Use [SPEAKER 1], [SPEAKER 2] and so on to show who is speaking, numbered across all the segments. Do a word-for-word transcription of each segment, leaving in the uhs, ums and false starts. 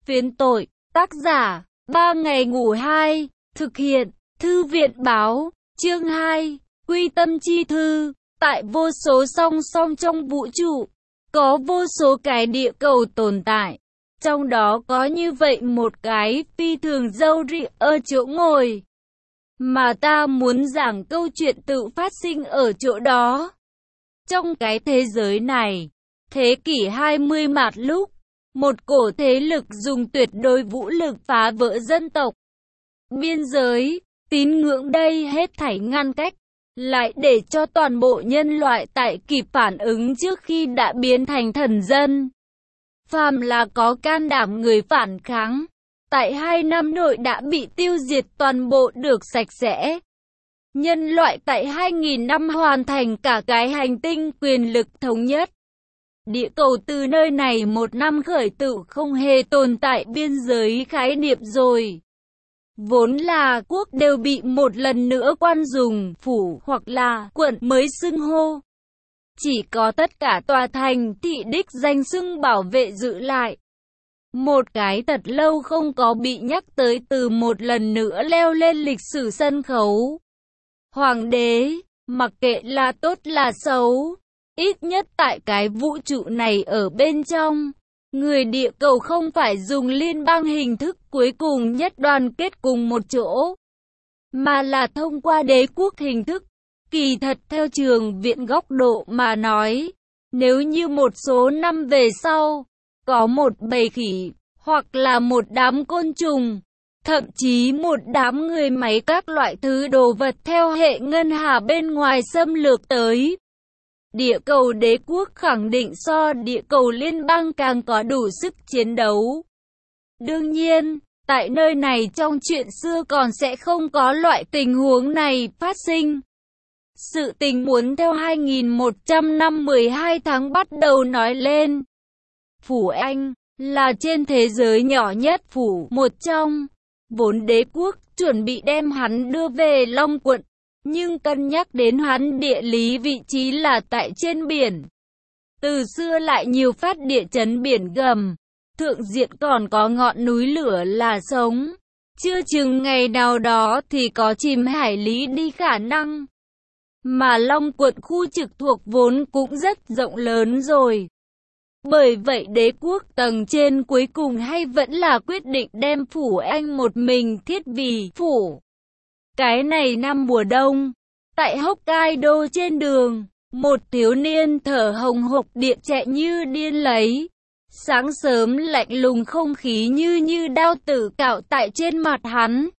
[SPEAKER 1] Phiến tội, tác giả, ba ngày ngủ hai, thực hiện, thư viện báo, chương hai, quy tâm chi thư. Tại vô số song song trong vũ trụ, có vô số cái địa cầu tồn tại. Trong đó có như vậy một cái phi thường râu ria ở chỗ ngồi. Mà ta muốn giảng câu chuyện tự phát sinh ở chỗ đó. Trong cái thế giới này, thế kỷ hai mươi mạt lúc, một cổ thế lực dùng tuyệt đối vũ lực phá vỡ dân tộc, biên giới, tín ngưỡng đây hết thảy ngăn cách, lại để cho toàn bộ nhân loại tại kịp phản ứng trước khi đã biến thành thần dân. Phàm là có can đảm người phản kháng, tại hai năm nội đã bị tiêu diệt toàn bộ được sạch sẽ. Nhân loại tại hai nghìn năm hoàn thành cả cái hành tinh quyền lực thống nhất. Địa cầu từ nơi này một năm khởi tự không hề tồn tại biên giới khái niệm rồi. Vốn là quốc đều bị một lần nữa quan dùng phủ hoặc là quận mới xưng hô. Chỉ có tất cả tòa thành thị đích danh xưng bảo vệ giữ lại. Một cái thật lâu không có bị nhắc tới từ một lần nữa leo lên lịch sử sân khấu. Hoàng đế, mặc kệ là tốt là xấu, ít nhất tại cái vũ trụ này ở bên trong, người địa cầu không phải dùng liên bang hình thức cuối cùng nhất đoàn kết cùng một chỗ, mà là thông qua đế quốc hình thức. Kỳ thật theo trường viện góc độ mà nói, nếu như một số năm về sau, có một bầy khỉ, hoặc là một đám côn trùng, thậm chí một đám người máy các loại thứ đồ vật theo hệ ngân hà bên ngoài xâm lược tới, địa cầu đế quốc khẳng định so địa cầu liên bang càng có đủ sức chiến đấu. Đương nhiên, tại nơi này trong chuyện xưa còn sẽ không có loại tình huống này phát sinh. Sự tình muốn theo hai nghìn một trăm năm mười hai tháng bắt đầu nói lên. Phủ Anh là trên thế giới nhỏ nhất phủ một trong, vốn đế quốc chuẩn bị đem hắn đưa về Long quận, nhưng cân nhắc đến hắn địa lý vị trí là tại trên biển. Từ xưa lại nhiều phát địa chấn biển gầm, thượng diện còn có ngọn núi lửa là sống, chưa chừng ngày nào đó thì có chìm hải lý đi khả năng. Mà Long quận khu trực thuộc vốn cũng rất rộng lớn rồi. Bởi vậy đế quốc tầng trên cuối cùng hay vẫn là quyết định đem phủ Anh một mình thiết vì phủ. Cái này năm mùa đông, tại Hokkaido trên đường, một thiếu niên thở hồng hộc điện chạy như điên lấy. Sáng sớm lạnh lùng không khí như như đao tử cạo tại trên mặt hắn.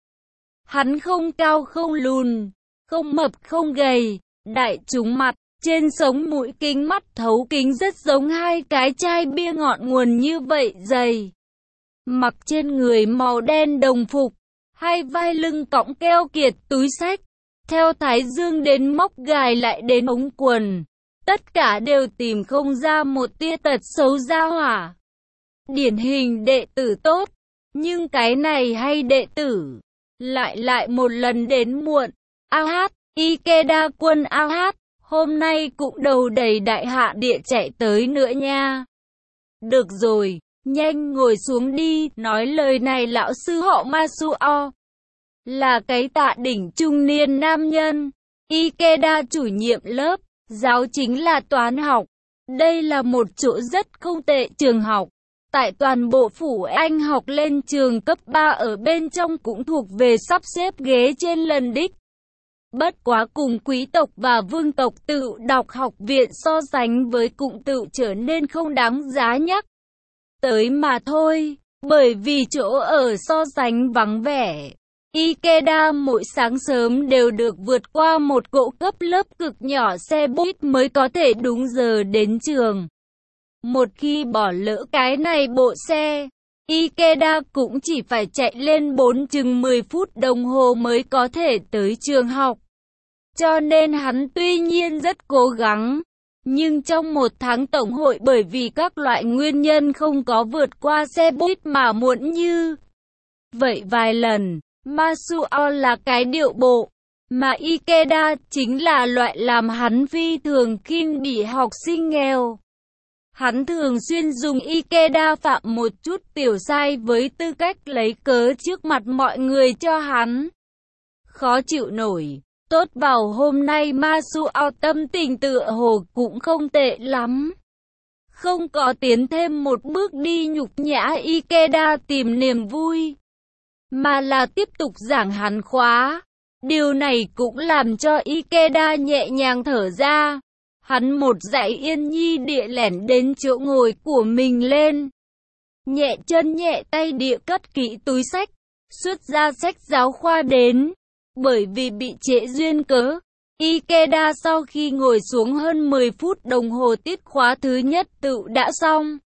[SPEAKER 1] Hắn không cao không lùn, không mập không gầy, đại trúng mặt, trên sống mũi kính mắt thấu kính rất giống hai cái chai bia ngọn nguồn như vậy dày. Mặc trên người màu đen đồng phục, hai vai lưng cõng keo kiệt túi xách, theo thái dương đến móc gài lại đến ống quần, tất cả đều tìm không ra một tia tật xấu ra hỏa. Điển hình đệ tử tốt, nhưng cái này hay đệ tử, lại lại một lần đến muộn. A hát, Ikeda quân A hát, hôm nay cũng đầu đầy đại hạ địa chạy tới nữa nha. Được rồi, nhanh ngồi xuống đi, nói lời này lão sư họ Masuo. Là cái tạ đỉnh trung niên nam nhân. Ikeda chủ nhiệm lớp, giáo chính là toán học. Đây là một chỗ rất không tệ trường học. Tại toàn bộ phủ Anh học lên trường cấp ba ở bên trong cũng thuộc về sắp xếp ghế trên lần đích. Bất quá cùng quý tộc và vương tộc tự đọc học viện so sánh với cụm tự trở nên không đáng giá nhắc tới mà thôi, bởi vì chỗ ở so sánh vắng vẻ. Ikeda mỗi sáng sớm đều được vượt qua một cỗ cấp lớp cực nhỏ xe buýt mới có thể đúng giờ đến trường. Một khi bỏ lỡ cái này bộ xe, Ikeda cũng chỉ phải chạy lên bốn chừng mười phút đồng hồ mới có thể tới trường học. Cho nên hắn tuy nhiên rất cố gắng, nhưng trong một tháng tổng hội bởi vì các loại nguyên nhân không có vượt qua xe buýt mà muộn như vậy vài lần. Masuo là cái điệu bộ, mà Ikeda chính là loại làm hắn phi thường khinh bỉ học sinh nghèo. Hắn thường xuyên dùng Ikeda phạm một chút tiểu sai với tư cách lấy cớ trước mặt mọi người cho hắn khó chịu nổi. Tốt vào hôm nay Masuo tâm tình tựa hồ cũng không tệ lắm. Không có tiến thêm một bước đi nhục nhã Ikeda tìm niềm vui, mà là tiếp tục giảng hắn khóa. Điều này cũng làm cho Ikeda nhẹ nhàng thở ra. Hắn một dãy yên nhi địa lẻn đến chỗ ngồi của mình lên. Nhẹ chân nhẹ tay địa cất kỹ túi sách, xuất ra sách giáo khoa đến. Bởi vì bị trễ duyên cớ, Ikeda sau khi ngồi xuống hơn mười phút đồng hồ tiết khóa thứ nhất tự đã xong.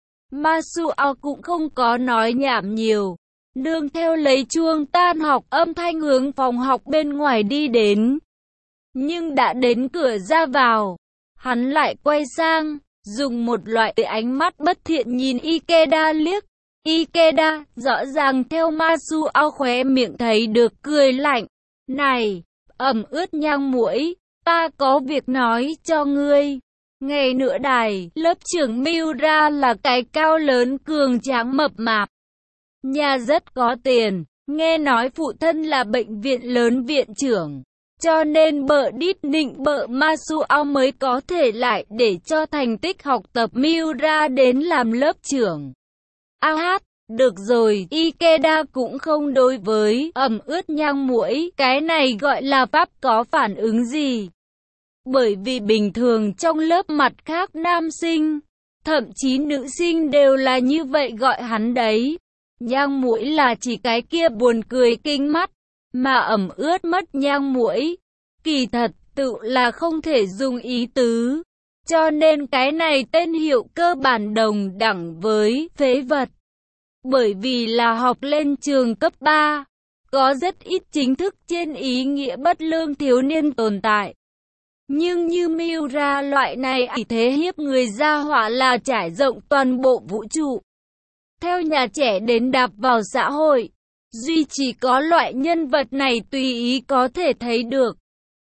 [SPEAKER 1] Masuo cũng không có nói nhảm nhiều. Nương theo lấy chuông tan học âm thanh hướng phòng học bên ngoài đi đến. Nhưng đã đến cửa ra vào, hắn lại quay sang, dùng một loại ánh mắt bất thiện nhìn Ikeda liếc. Ikeda rõ ràng theo Masuo khóe miệng thấy được cười lạnh. Này, ẩm ướt nhang muỗi, ta có việc nói cho ngươi. Ngày nữa đài, lớp trưởng Miura là cái cao lớn cường tráng mập mạp. Nhà rất có tiền, nghe nói phụ thân là bệnh viện lớn viện trưởng. Cho nên bợ đít nịnh bợ Masuo mới có thể lại để cho thành tích học tập Miura đến làm lớp trưởng. A hát, được rồi, Ikeda cũng không đối với ẩm ướt nhang muỗi, cái này gọi là pháp có phản ứng gì. Bởi vì bình thường trong lớp mặt khác nam sinh, thậm chí nữ sinh đều là như vậy gọi hắn đấy. Nhang muỗi là chỉ cái kia buồn cười kinh mắt, mà ẩm ướt mất nhang muỗi, kỳ thật tự là không thể dùng ý tứ. Cho nên cái này tên hiệu cơ bản đồng đẳng với phế vật. Bởi vì là học lên trường cấp ba, có rất ít chính thức trên ý nghĩa bất lương thiếu niên tồn tại. Nhưng như Miura loại này ý thế hiếp người ra hỏa là trải rộng toàn bộ vũ trụ. Theo nhà trẻ đến đạp vào xã hội, duy chỉ có loại nhân vật này tùy ý có thể thấy được.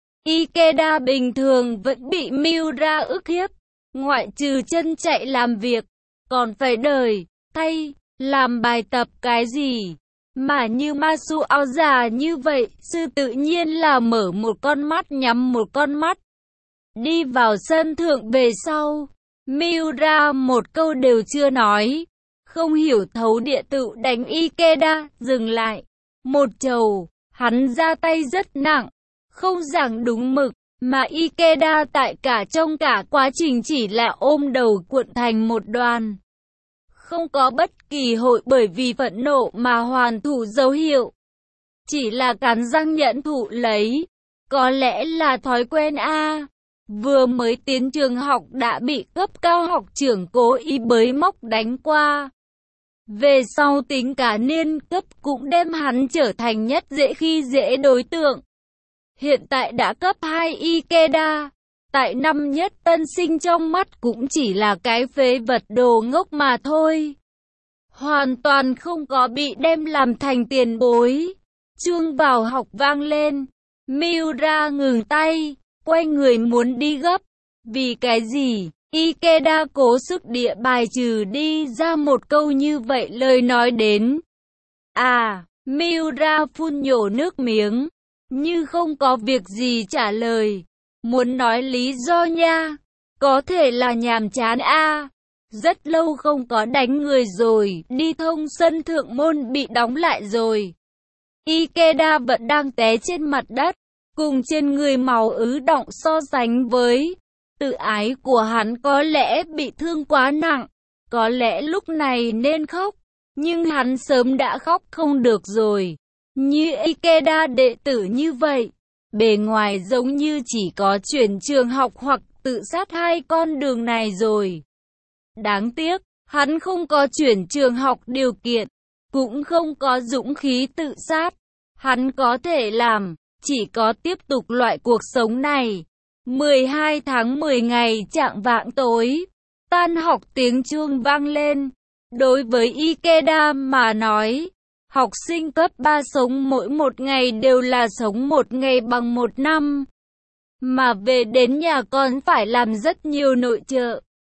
[SPEAKER 1] Ikeda bình thường vẫn bị Miura ức hiếp, ngoại trừ chân chạy làm việc, còn phải đời, thay, làm bài tập cái gì. Mà như Masuo già như vậy, sư tự nhiên là mở một con mắt nhắm một con mắt. Đi vào sân thượng về sau, Miura một câu đều chưa nói. Không hiểu thấu địa tự đánh Ikeda, dừng lại. Một trầu, hắn ra tay rất nặng, không giảng đúng mực, mà Ikeda tại cả trong cả quá trình chỉ là ôm đầu cuộn thành một đoàn. Không có bất kỳ hội bởi vì phẫn nộ mà hoàn thủ dấu hiệu. Chỉ là cắn răng nhẫn thụ lấy. Có lẽ là thói quen a à. Vừa mới tiến trường học đã bị cấp cao học trưởng cố ý bới móc đánh qua. Về sau tính cả niên cấp cũng đem hắn trở thành nhất dễ khi dễ đối tượng. Hiện tại đã cấp hai Ikeda, tại năm nhất tân sinh trong mắt cũng chỉ là cái phế vật đồ ngốc mà thôi. Hoàn toàn không có bị đem làm thành tiền bối. Chuông vào học vang lên. Miura ngừng tay, quay người muốn đi gấp. Vì cái gì? Ikeda cố sức địa bài trừ đi ra một câu như vậy lời nói đến. À, Miura phun nhổ nước miếng, như không có việc gì trả lời. Muốn nói lý do nha, có thể là nhàm chán a à. Rất lâu không có đánh người rồi, đi thông sân thượng môn bị đóng lại rồi. Ikeda vẫn đang té trên mặt đất, cùng trên người máu ứ đọng so sánh với tự ái của hắn có lẽ bị thương quá nặng, có lẽ lúc này nên khóc, nhưng hắn sớm đã khóc không được rồi. Như Ikeda đệ tử như vậy, bề ngoài giống như chỉ có chuyển trường học hoặc tự sát hai con đường này rồi. Đáng tiếc, hắn không có chuyển trường học điều kiện, cũng không có dũng khí tự sát. Hắn có thể làm, chỉ có tiếp tục loại cuộc sống này. mười hai tháng mười ngày chạng vạng tối, tan học tiếng chuông vang lên. Đối với Ikeda mà nói, học sinh cấp ba sống mỗi một ngày đều là sống một ngày bằng một năm. Mà về đến nhà còn phải làm rất nhiều nội trợ.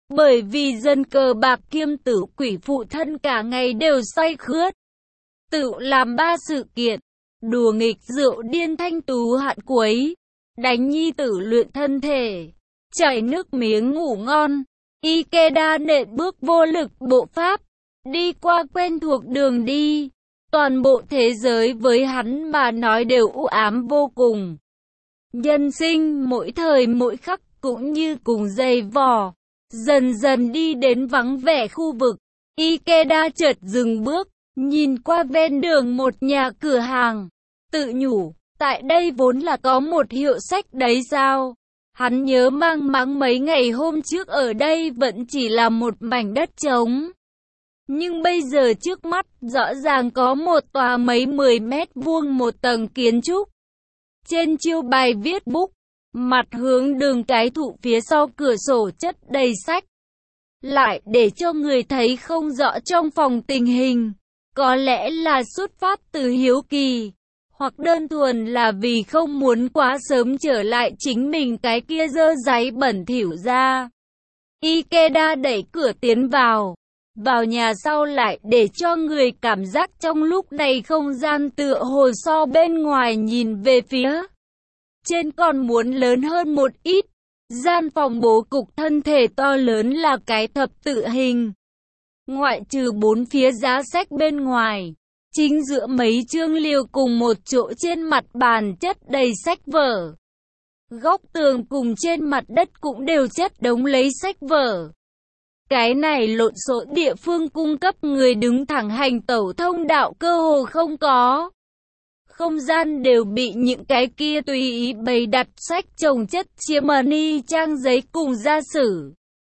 [SPEAKER 1] Bởi vì dân cờ bạc kiêm tử quỷ phụ thân cả ngày đều say khướt. Tự làm ba sự kiện, đùa nghịch rượu điên thanh tú hạn cuối, đánh nhi tử luyện thân thể, chảy nước miếng ngủ ngon. Ikeda nện bước vô lực bộ pháp, đi qua quen thuộc đường đi. Toàn bộ thế giới với hắn mà nói đều u ám vô cùng. Nhân sinh mỗi thời mỗi khắc cũng như cùng dày vò, dần dần đi đến vắng vẻ khu vực. Ikeda chợt dừng bước, nhìn qua ven đường một nhà cửa hàng, tự nhủ, tại đây vốn là có một hiệu sách đấy sao? Hắn nhớ mang máng mấy ngày hôm trước ở đây vẫn chỉ là một mảnh đất trống. Nhưng bây giờ trước mắt rõ ràng có một tòa mấy mười mét vuông một tầng kiến trúc. Trên chiêu bài viết book, mặt hướng đường cái thụ phía sau cửa sổ chất đầy sách. Lại để cho người thấy không rõ trong phòng tình hình. Có lẽ là xuất phát từ hiếu kỳ, hoặc đơn thuần là vì không muốn quá sớm trở lại chính mình cái kia dơ dáy bẩn thỉu ra. Ikeda đẩy cửa tiến vào. Vào nhà sau lại để cho người cảm giác trong lúc này không gian tựa hồ so bên ngoài nhìn về phía trên còn muốn lớn hơn một ít. Gian phòng bố cục thân thể to lớn là cái thập tự hình. Ngoại trừ bốn phía giá sách bên ngoài, chính giữa mấy chương liều cùng một chỗ trên mặt bàn chất đầy sách vở. Góc tường cùng trên mặt đất cũng đều chất đống lấy sách vở. Cái này lộn xộn địa phương cung cấp người đứng thẳng hành tẩu thông đạo cơ hồ không có. Không gian đều bị những cái kia tùy ý bày đặt sách chồng chất chiếm ni trang giấy cùng gia sử.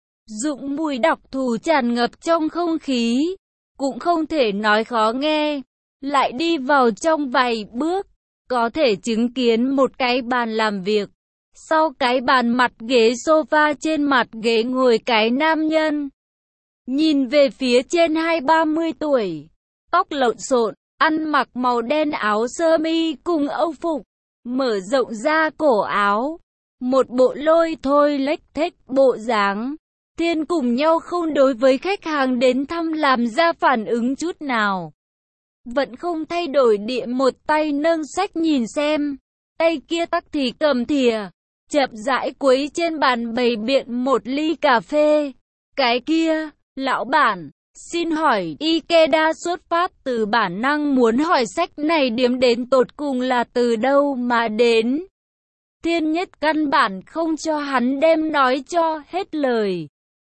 [SPEAKER 1] Dụng mùi đọc thù tràn ngập trong không khí, cũng không thể nói khó nghe. Lại đi vào trong vài bước, có thể chứng kiến một cái bàn làm việc. Sau cái bàn mặt ghế sofa trên mặt ghế ngồi cái nam nhân. Nhìn về phía trên hai ba mươi tuổi, tóc lộn xộn, ăn mặc màu đen áo sơ mi cùng âu phục, mở rộng ra cổ áo. Một bộ lôi thôi lếch thếch bộ dáng. Thiên cùng nhau không đối với khách hàng đến thăm làm ra phản ứng chút nào. Vẫn không thay đổi địa một tay nâng sách nhìn xem, tay kia tắc thì cầm thìa, chậm rãi quấy trên bàn bày biện một ly cà phê. Cái kia, lão bản, xin hỏi, Ikeda xuất phát từ bản năng muốn hỏi sách này điểm đến tột cùng là từ đâu mà đến. Thiên Nhất căn bản không cho hắn đem nói cho hết lời.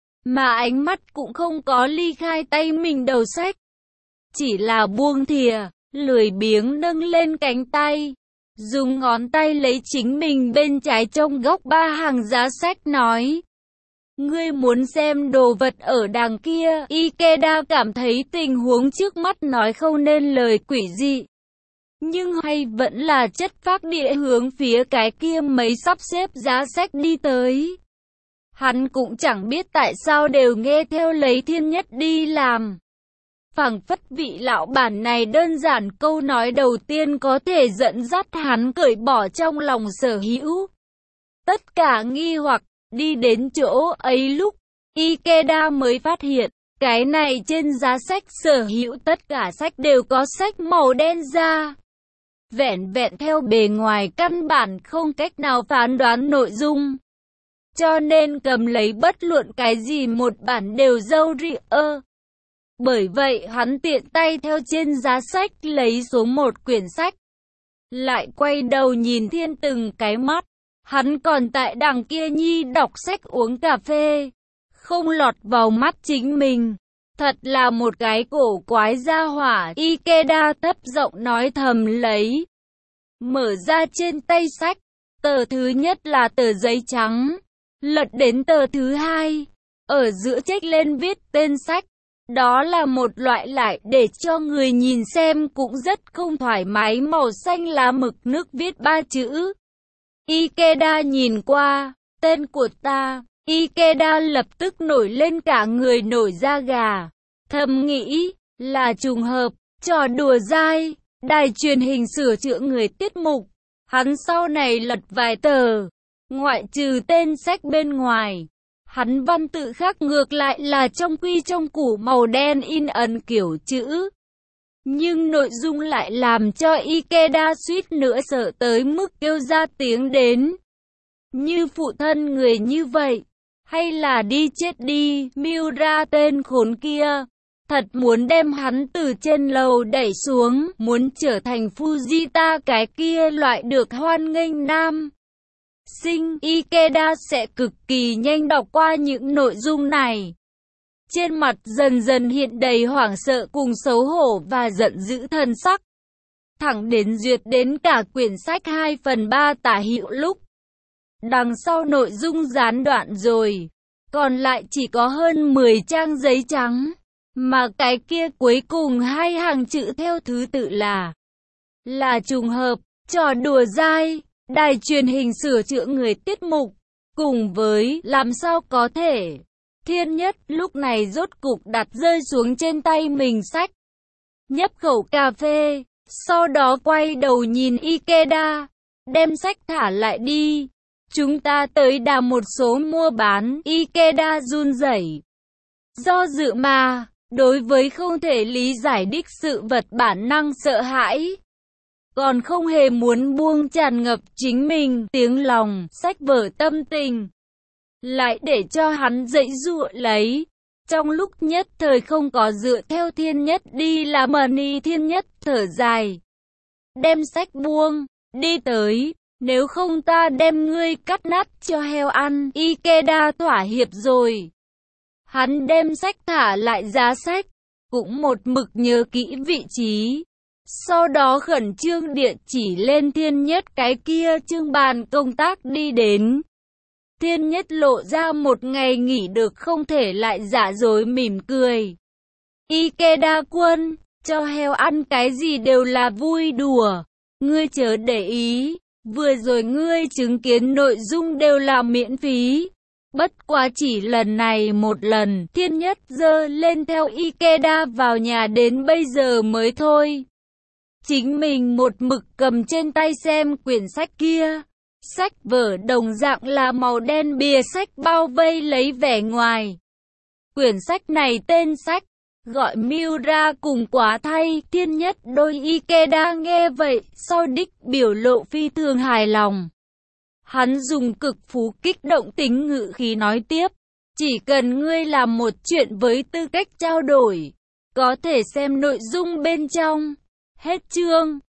[SPEAKER 1] Mà ánh mắt cũng không có ly khai tay mình đầu sách. Chỉ là buông thìa, lười biếng nâng lên cánh tay. Dùng ngón tay lấy chính mình bên trái trong góc ba hàng giá sách nói. Ngươi muốn xem đồ vật ở đằng kia. Ikeda cảm thấy tình huống trước mắt nói không nên lời quỷ dị. Nhưng hay vẫn là chất phác địa hướng phía cái kia mấy sắp xếp giá sách đi tới. Hắn cũng chẳng biết tại sao đều nghe theo lấy Thiên Nhất đi làm. Phảng phất vị lão bản này đơn giản câu nói đầu tiên có thể dẫn dắt hắn cởi bỏ trong lòng sở hữu tất cả nghi hoặc. Đi đến chỗ ấy lúc, Ikeda mới phát hiện, cái này trên giá sách sở hữu tất cả sách đều có sách màu đen da. Vẹn vẹn theo bề ngoài căn bản không cách nào phán đoán nội dung. Cho nên cầm lấy bất luận cái gì một bản đều râu ri ơ. Bởi vậy hắn tiện tay theo trên giá sách lấy xuống một quyển sách. Lại quay đầu nhìn Thiên từng cái mắt. Hắn còn tại đằng kia nhi đọc sách uống cà phê. Không lọt vào mắt chính mình. Thật là một cái cổ quái gia hỏa. Ikeda thấp giọng nói thầm lấy. Mở ra trên tay sách. Tờ thứ nhất là tờ giấy trắng. Lật đến tờ thứ hai. Ở giữa check lên viết tên sách. Đó là một loại lại để cho người nhìn xem cũng rất không thoải mái màu xanh lá mực nước viết ba chữ. Ikeda nhìn qua, tên của ta. Ikeda lập tức nổi lên cả người nổi da gà. Thầm nghĩ, là trùng hợp, trò đùa dai, đài truyền hình sửa chữa người tiết mục. Hắn sau này lật vài tờ, ngoại trừ tên sách bên ngoài. Hắn văn tự khác ngược lại là trong quy trong củ màu đen in ấn kiểu chữ. Nhưng nội dung lại làm cho Ikeda suýt nữa sợ tới mức kêu ra tiếng đến. Như phụ thân người như vậy, hay là đi chết đi, Miura tên khốn kia. Thật muốn đem hắn từ trên lầu đẩy xuống, muốn trở thành Fujita cái kia loại được hoan nghênh nam sinh. Ikeda sẽ cực kỳ nhanh đọc qua những nội dung này. Trên mặt dần dần hiện đầy hoảng sợ cùng xấu hổ và giận dữ thần sắc. Thẳng đến duyệt đến cả quyển sách hai phần ba tả hữu lúc. Đằng sau nội dung gián đoạn rồi, còn lại chỉ có hơn mười trang giấy trắng. Mà cái kia cuối cùng hai hàng chữ theo thứ tự là Là trùng hợp, trò đùa dai, đài truyền hình sửa chữa người tiết mục, cùng với làm sao có thể. Thiên Nhất lúc này rốt cục đặt rơi xuống trên tay mình sách. Nhấp khẩu cà phê, sau đó quay đầu nhìn Ikeda, đem sách thả lại đi. Chúng ta tới đàm một số mua bán. Ikeda run rẩy, do dự mà, đối với không thể lý giải đích sự vật bản năng sợ hãi. Còn không hề muốn buông tràn ngập chính mình, tiếng lòng, sách vở tâm tình. Lại để cho hắn dãy dụa lấy. Trong lúc nhất thời không có dựa theo Thiên Nhất đi làm mani. Thiên Nhất thở dài, đem sách buông, đi tới. Nếu không ta đem ngươi cắt nát cho heo ăn. Ikeda thỏa hiệp rồi. Hắn đem sách thả lại giá sách, cũng một mực nhớ kỹ vị trí. Sau đó khẩn trương địa chỉ lên Thiên Nhất cái kia trương bàn công tác đi đến. Thiên Nhất lộ ra một ngày nghỉ được không thể lại giả dối mỉm cười. Ikeda quân, cho heo ăn cái gì đều là vui đùa. Ngươi chớ để ý, vừa rồi ngươi chứng kiến nội dung đều là miễn phí. Bất quá chỉ lần này một lần. Thiên Nhất giơ lên theo Ikeda vào nhà đến bây giờ mới thôi. Chính mình một mực cầm trên tay xem quyển sách kia. Sách vở đồng dạng là màu đen, bìa sách bao vây lấy vẻ ngoài. Quyển sách này tên sách gọi Miura cùng quá thay. Thiên Nhất đôi Ikeda nghe vậy, sau đích biểu lộ phi thường hài lòng. Hắn dùng cực phú kích động tính ngữ khí nói tiếp. Chỉ cần ngươi làm một chuyện với tư cách trao đổi, có thể xem nội dung bên trong. Hết chương.